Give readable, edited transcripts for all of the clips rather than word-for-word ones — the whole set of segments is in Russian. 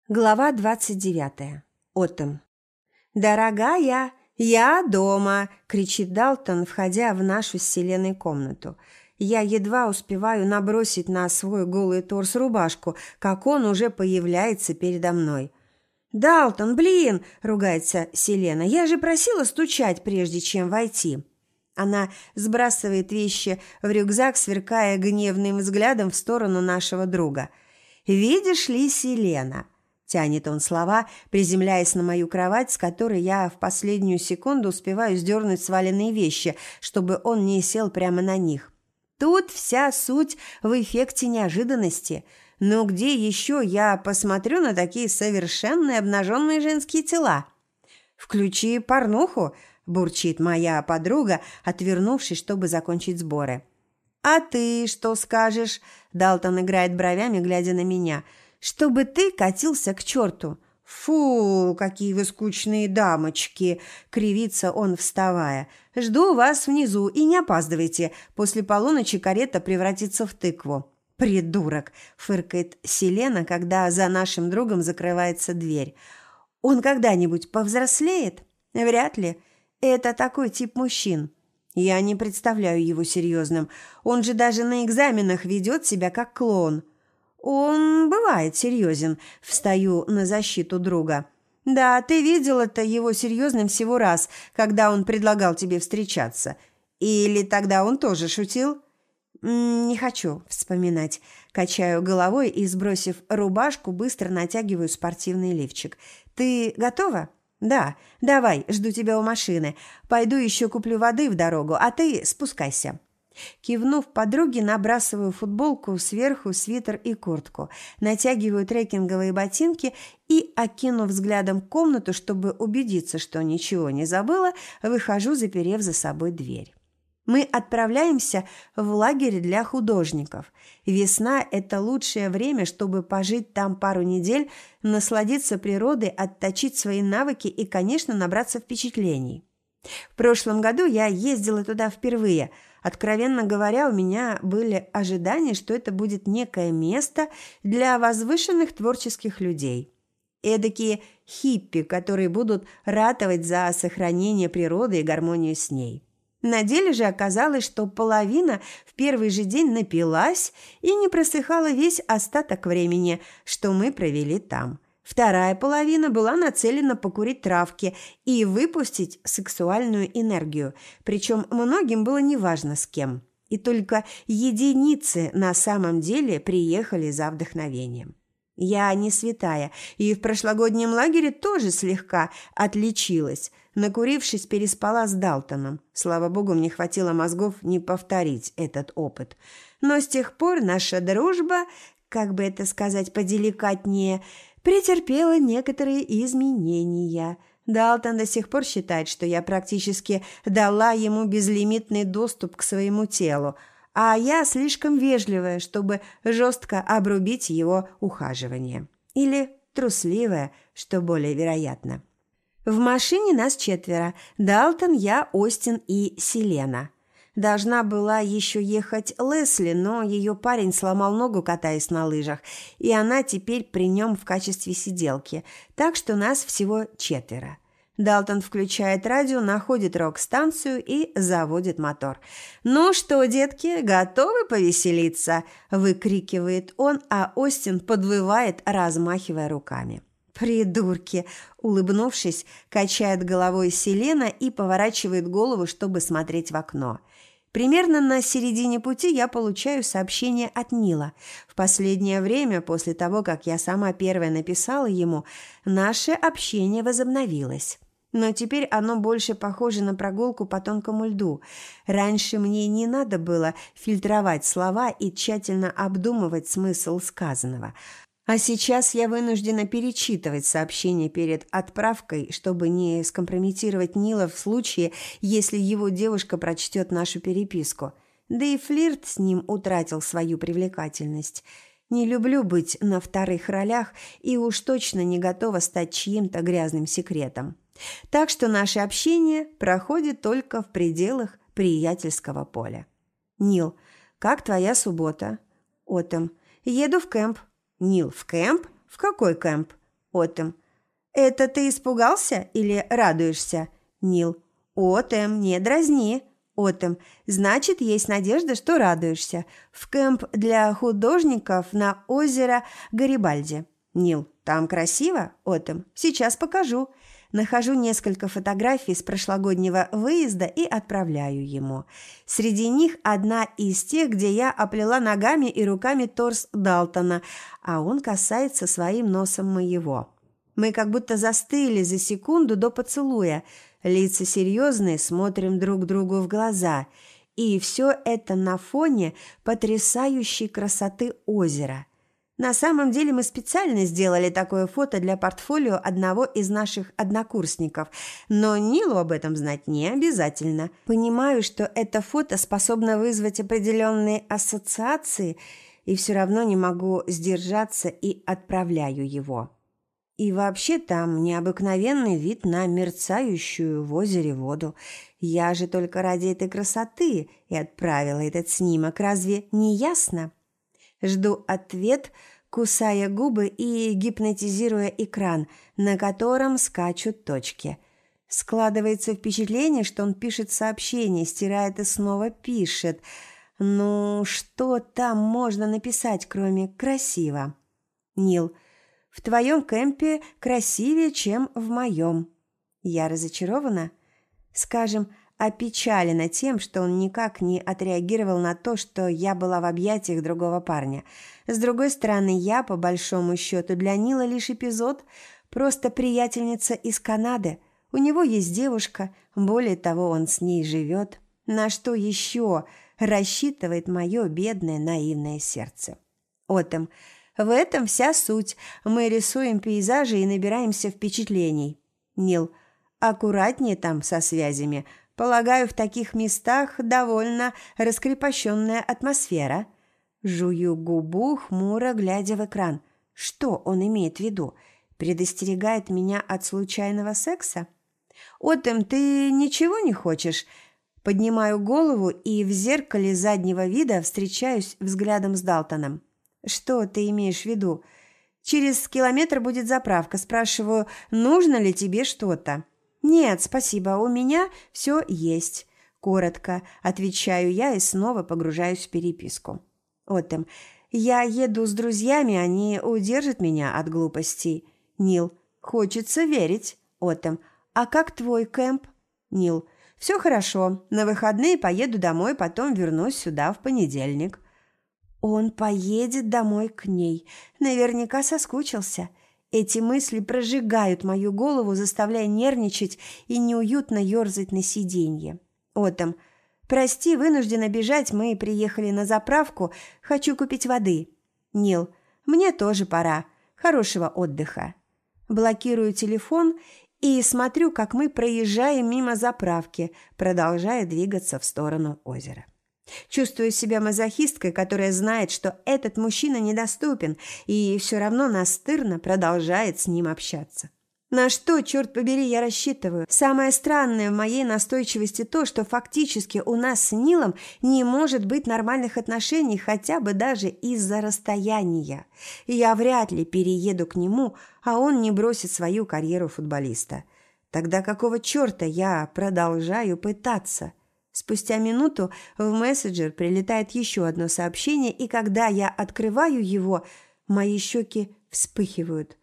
Глава 29. Отом. «Дорогая, я дома!» – кричит Далтон, входя в нашу с Селеной комнату. Я едва успеваю набросить на свой голый торс рубашку, как он уже появляется передо мной. «Далтон, блин!» – ругается Селена. «Я же просила стучать, прежде чем войти!» Она сбрасывает вещи в рюкзак, сверкая гневным взглядом в сторону нашего друга. «Видишь ли, Селена?» Тянет он слова, приземляясь на мою кровать, с которой я в последнюю секунду успеваю сдернуть сваленные вещи, чтобы он не сел прямо на них. Тут вся суть в эффекте неожиданности. Но где еще я посмотрю на такие совершенные обнаженные женские тела? «Включи порнуху», – бурчит моя подруга, отвернувшись, чтобы закончить сборы. «А ты что скажешь?» – Далтон играет бровями, глядя на меня – «чтобы ты катился к черту». «Фу, какие вы скучные дамочки!» – кривится он, вставая. «Жду вас внизу и не опаздывайте. После полуночи карета превратится в тыкву». «Придурок!» – фыркает Селена, когда за нашим другом закрывается дверь. «Он когда-нибудь повзрослеет?» «Вряд ли. Это такой тип мужчин». Я не представляю его серьезным. Он же даже на экзаменах ведет себя как клоун. «Он бывает серьезен», – встаю на защиту друга. «Да, ты видел-то его серьезным всего раз, когда он предлагал тебе встречаться. Или тогда он тоже шутил?» «Не хочу вспоминать». Качаю головой и, сбросив рубашку, быстро натягиваю спортивный лифчик. «Ты готова?» «Да. Давай, жду тебя у машины. Пойду еще куплю воды в дорогу, а ты спускайся». Кивнув подруге, набрасываю футболку, сверху свитер и куртку, натягиваю трекинговые ботинки и, окинув взглядом комнату, чтобы убедиться, что ничего не забыла, выхожу, заперев за собой дверь. Мы отправляемся в лагерь для художников. Весна – это лучшее время, чтобы пожить там пару недель, насладиться природой, отточить свои навыки и, конечно, набраться впечатлений. В прошлом году я ездила туда впервые. Откровенно говоря, у меня были ожидания, что это будет некое место для возвышенных творческих людей. Эдакие хиппи, которые будут ратовать за сохранение природы и гармонию с ней. На деле же оказалось, что половина в первый же день напилась и не просыхала весь остаток времени, что мы провели там. Вторая половина была нацелена покурить травки и выпустить сексуальную энергию, причем многим было неважно с кем. И только единицы на самом деле приехали за вдохновением. Я не святая, и в прошлогоднем лагере тоже слегка отличилась. Накурившись, переспала с Далтоном. Слава богу, мне хватило мозгов не повторить этот опыт. Но с тех пор наша дружба, как бы это сказать поделикатнее, претерпела некоторые изменения. Далтон до сих пор считает, что я практически дала ему безлимитный доступ к своему телу, а я слишком вежливая, чтобы жестко обрубить его ухаживание. Или трусливая, что более вероятно. В машине нас 4. Далтон, я, Остин и Селена. Должна была еще ехать Лесли, но ее парень сломал ногу, катаясь на лыжах, и она теперь при нем в качестве сиделки, так что нас всего 4. Далтон включает радио, находит рок-станцию и заводит мотор. «Ну что, детки, готовы повеселиться?» – выкрикивает он, а Остин подвывает, размахивая руками. «Придурки!» – улыбнувшись, качает головой Селена и поворачивает голову, чтобы смотреть в окно. Примерно на середине пути я получаю сообщение от Нила. В последнее время, после того, как я сама первая написала ему, наше общение возобновилось. Но теперь оно больше похоже на прогулку по тонкому льду. Раньше мне не надо было фильтровать слова и тщательно обдумывать смысл сказанного. А сейчас я вынуждена перечитывать сообщение перед отправкой, чтобы не скомпрометировать Нила в случае, если его девушка прочтет нашу переписку. Да и флирт с ним утратил свою привлекательность. Не люблю быть на вторых ролях и уж точно не готова стать чьим-то грязным секретом. Так что наше общение проходит только в пределах приятельского поля. Нил, как твоя суббота? Отом, еду в кемп. Нил, в кемп? В какой кемп? Отом. Это ты испугался или радуешься? Нил. Отом, не дразни. Отом. Значит, есть надежда, что радуешься. В кемп для художников на озеро Гарибальди. Нил. Там красиво? Отом. Сейчас покажу. Нахожу несколько фотографий с прошлогоднего выезда и отправляю ему. Среди них одна из тех, где я оплела ногами и руками торс Далтона, а он касается своим носом моего. Мы как будто застыли за секунду до поцелуя. Лица серьезные, смотрим друг другу в глаза. И все это на фоне потрясающей красоты озера. На самом деле мы специально сделали такое фото для портфолио одного из наших однокурсников, но Нилу об этом знать не обязательно. Понимаю, что это фото способно вызвать определенные ассоциации, и все равно не могу сдержаться и отправляю его. И вообще там необыкновенный вид на мерцающую в озере воду. Я же только ради этой красоты и отправила этот снимок, разве не ясно? Жду ответ, кусая губы и гипнотизируя экран, на котором скачут точки. Складывается впечатление, что он пишет сообщение, стирает и снова пишет. Ну, что там можно написать, кроме «красиво»? Нил. В твоем кемпе красивее, чем в моем. Я разочарована. Скажем, опечалена тем, что он никак не отреагировал на то, что я была в объятиях другого парня. С другой стороны, я, по большому счету, для Нила лишь эпизод, просто приятельница из Канады. У него есть девушка, более того, он с ней живет. На что еще рассчитывает мое бедное наивное сердце? Отом. В этом вся суть. Мы рисуем пейзажи и набираемся впечатлений. Нил. Аккуратнее там со связями. Полагаю, в таких местах довольно раскрепощенная атмосфера. Жую губу, хмуро глядя в экран. Что он имеет в виду? Предостерегает меня от случайного секса? Отом, ты ничего не хочешь? Поднимаю голову и в зеркале заднего вида встречаюсь взглядом с Далтоном. Что ты имеешь в виду? Через километр будет заправка. Спрашиваю, нужно ли тебе что-то? Нет, спасибо, у меня все есть. Коротко отвечаю я и снова погружаюсь в переписку. Отом. Я еду с друзьями, они удержат меня от глупостей. Нил. Хочется верить. Отом. А как твой кемп? Нил. Все хорошо. На выходные поеду домой, потом вернусь сюда в понедельник. Он поедет домой к ней. Наверняка соскучился. Эти мысли прожигают мою голову, заставляя нервничать и неуютно ерзать на сиденье. Отом. Прости, вынуждена бежать, мы приехали на заправку. Хочу купить воды. Нил. Мне тоже пора. Хорошего отдыха. Блокирую телефон и смотрю, как мы проезжаем мимо заправки, продолжая двигаться в сторону озера. Чувствую себя мазохисткой, которая знает, что этот мужчина недоступен, и все равно настырно продолжает с ним общаться. На что, черт побери, я рассчитываю? Самое странное в моей настойчивости то, что фактически у нас с Нилом не может быть нормальных отношений, хотя бы даже из-за расстояния. Я вряд ли перееду к нему, а он не бросит свою карьеру футболиста. Тогда какого черта я продолжаю пытаться? Спустя минуту в мессенджер прилетает еще одно сообщение, и когда я открываю его, мои щеки вспыхивают.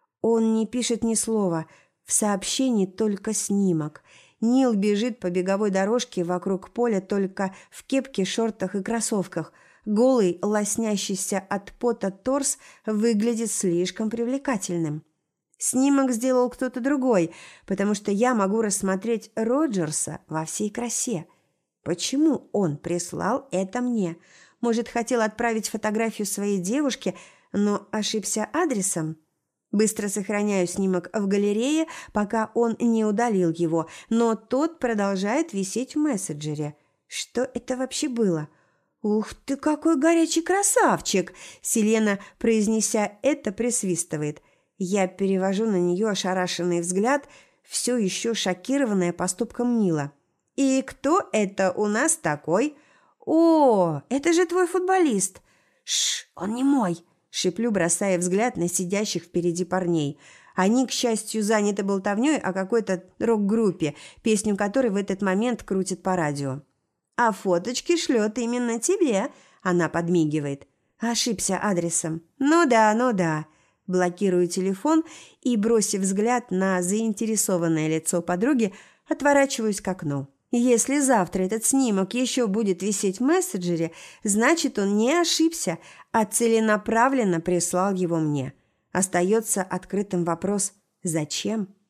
Он не пишет ни слова, в сообщении только снимок. Нил бежит по беговой дорожке вокруг поля только в кепке, шортах и кроссовках. Голый, лоснящийся от пота торс выглядит слишком привлекательным. Снимок сделал кто-то другой, потому что я могу рассмотреть Роджерса во всей красе. Почему он прислал это мне? Может, хотел отправить фотографию своей девушке, но ошибся адресом? Быстро сохраняю снимок в галерее, пока он не удалил его, но тот продолжает висеть в мессенджере. Что это вообще было? «Ух ты, какой горячий красавчик!» Селена, произнеся это, присвистывает. Я перевожу на нее ошарашенный взгляд, все еще шокированная поступком Нила. «И кто это у нас такой?» «О, это же твой футболист!» «Шш, он не мой!» шиплю, бросая взгляд на сидящих впереди парней. Они, к счастью, заняты болтовнёй о какой-то рок-группе, песню которой в этот момент крутят по радио. «А фоточки шлёт именно тебе», – она подмигивает. Ошибся адресом. Ну да. Блокирую телефон и, бросив взгляд на заинтересованное лицо подруги, отворачиваюсь к окну. Если завтра этот снимок еще будет висеть в мессенджере, значит, он не ошибся, а целенаправленно прислал его мне. Остается открытым вопрос «Зачем?».